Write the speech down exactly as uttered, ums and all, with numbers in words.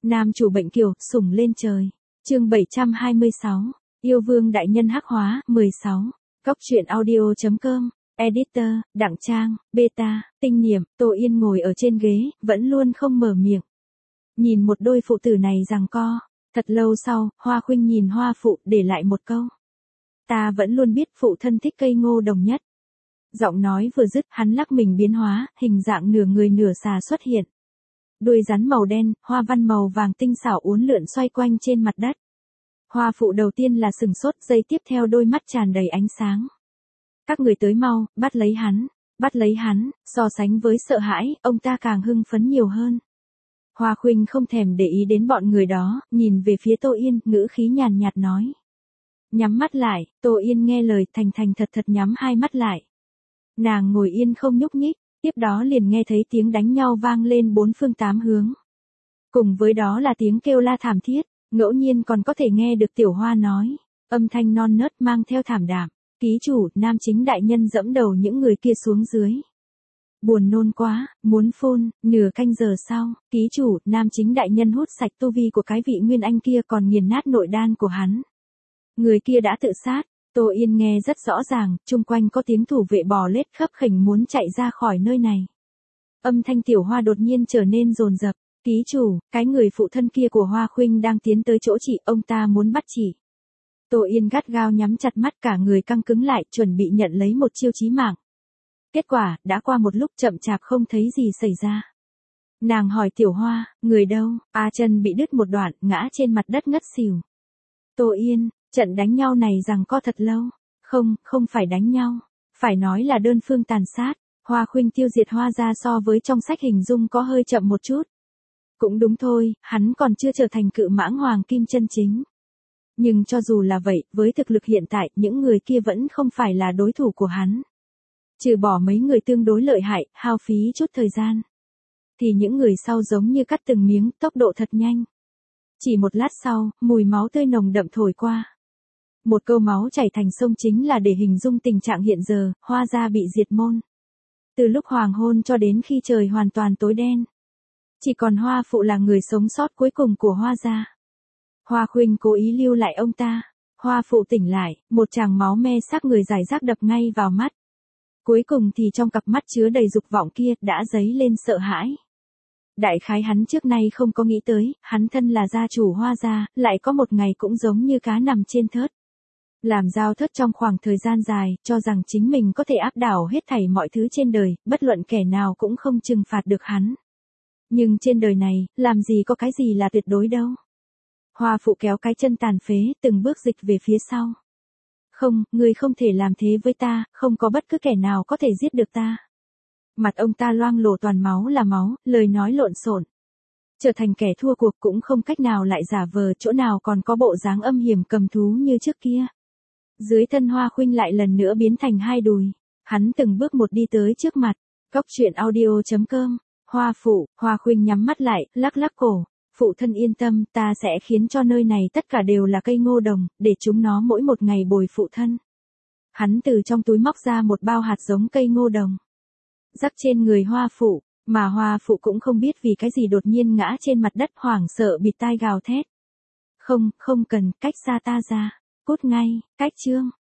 Nam chủ bệnh kiều, sủng lên trời. Chương bảy trăm hai mươi sáu. Yêu vương đại nhân hắc hóa, mười sáu. Cóc truyện audio chấm com. Editor, Đặng Trang, Beta, Tinh Niệm, Tô Yên ngồi ở trên ghế, vẫn luôn không mở miệng. Nhìn một đôi phụ tử này giằng co. Thật lâu sau, Hoa Khuynh nhìn Hoa phụ, để lại một câu. Ta vẫn luôn biết phụ thân thích cây ngô đồng nhất. Giọng nói vừa dứt, hắn lắc mình biến hóa, hình dạng nửa người nửa xà xuất hiện. Đuôi rắn màu đen, hoa văn màu vàng tinh xảo uốn lượn xoay quanh trên mặt đất. Hoa phụ đầu tiên là sừng sốt, giây tiếp theo đôi mắt tràn đầy ánh sáng. Các người tới mau, bắt lấy hắn, bắt lấy hắn, so sánh với sợ hãi, ông ta càng hưng phấn nhiều hơn. Hoa Khuynh không thèm để ý đến bọn người đó, nhìn về phía Tô Yên, ngữ khí nhàn nhạt nói. Nhắm mắt lại, Tô Yên nghe lời thành thành thật thật nhắm hai mắt lại. Nàng ngồi yên không nhúc nhích, tiếp đó liền nghe thấy tiếng đánh nhau vang lên bốn phương tám hướng. Cùng với đó là tiếng kêu la thảm thiết, ngẫu nhiên còn có thể nghe được Tiểu Hoa nói, âm thanh non nớt mang theo thảm đạm. Ký chủ, nam chính đại nhân dẫm đầu những người kia xuống dưới. Buồn nôn quá, muốn phun, nửa canh giờ sau, ký chủ, nam chính đại nhân hút sạch tu vi của cái vị nguyên anh kia còn nghiền nát nội đan của hắn. Người kia đã tự sát. Tô Yên nghe rất rõ ràng, chung quanh có tiếng thủ vệ bò lết khấp khỉnh muốn chạy ra khỏi nơi này. Âm thanh Tiểu Hoa đột nhiên trở nên dồn dập. Ký chủ, cái người phụ thân kia của Hoa Khuynh đang tiến tới chỗ chị, ông ta muốn bắt chị. Tô Yên gắt gao nhắm chặt mắt, cả người căng cứng lại, chuẩn bị nhận lấy một chiêu chí mạng. Kết quả, đã qua một lúc chậm chạp không thấy gì xảy ra. Nàng hỏi Tiểu Hoa, người đâu? A chân bị đứt một đoạn, ngã trên mặt đất ngất xỉu. Tô Yên, trận đánh nhau này giằng co thật lâu. Không, không phải đánh nhau. Phải nói là đơn phương tàn sát. Hoa Khuynh tiêu diệt Hoa gia so với trong sách hình dung có hơi chậm một chút. Cũng đúng thôi, hắn còn chưa trở thành cự mãng hoàng kim chân chính. Nhưng cho dù là vậy, với thực lực hiện tại, những người kia vẫn không phải là đối thủ của hắn. Trừ bỏ mấy người tương đối lợi hại, hao phí chút thời gian. Thì những người sau giống như cắt từng miếng, tốc độ thật nhanh. Chỉ một lát sau, mùi máu tươi nồng đậm thổi qua. Một câu máu chảy thành sông chính là để hình dung tình trạng hiện giờ, Hoa gia bị diệt môn. Từ lúc hoàng hôn cho đến khi trời hoàn toàn tối đen. Chỉ còn Hoa phụ là người sống sót cuối cùng của Hoa gia. Hoa Khuynh cố ý lưu lại ông ta. Hoa phụ tỉnh lại, một tràng máu me sắc người rải rác đập ngay vào mắt. Cuối cùng thì trong cặp mắt chứa đầy dục vọng kia đã dấy lên sợ hãi. Đại khái hắn trước nay không có nghĩ tới, hắn thân là gia chủ Hoa gia, lại có một ngày cũng giống như cá nằm trên thớt. Làm giao thớt trong khoảng thời gian dài, cho rằng chính mình có thể áp đảo hết thảy mọi thứ trên đời, bất luận kẻ nào cũng không trừng phạt được hắn. Nhưng trên đời này, làm gì có cái gì là tuyệt đối đâu. Hoa phụ kéo cái chân tàn phế, từng bước dịch về phía sau. Không, ngươi không thể làm thế với ta, không có bất cứ kẻ nào có thể giết được ta. Mặt ông ta loang lổ toàn máu là máu, lời nói lộn xộn. Trở thành kẻ thua cuộc cũng không cách nào lại giả vờ, chỗ nào còn có bộ dáng âm hiểm cầm thú như trước kia. Dưới thân Hoa Khuynh lại lần nữa biến thành hai đùi. Hắn từng bước một đi tới trước mặt. Cóc truyện audio chấm com. Hoa phụ, Hoa Khuynh nhắm mắt lại, lắc lắc cổ. Phụ thân yên tâm, ta sẽ khiến cho nơi này tất cả đều là cây ngô đồng, để chúng nó mỗi một ngày bồi phụ thân. Hắn từ trong túi móc ra một bao hạt giống cây ngô đồng. Rắc trên người Hoa phụ, mà Hoa phụ cũng không biết vì cái gì đột nhiên ngã trên mặt đất hoảng sợ bịt tai gào thét. Không, không cần, cách xa ta ra. Cút ngay, cách chương.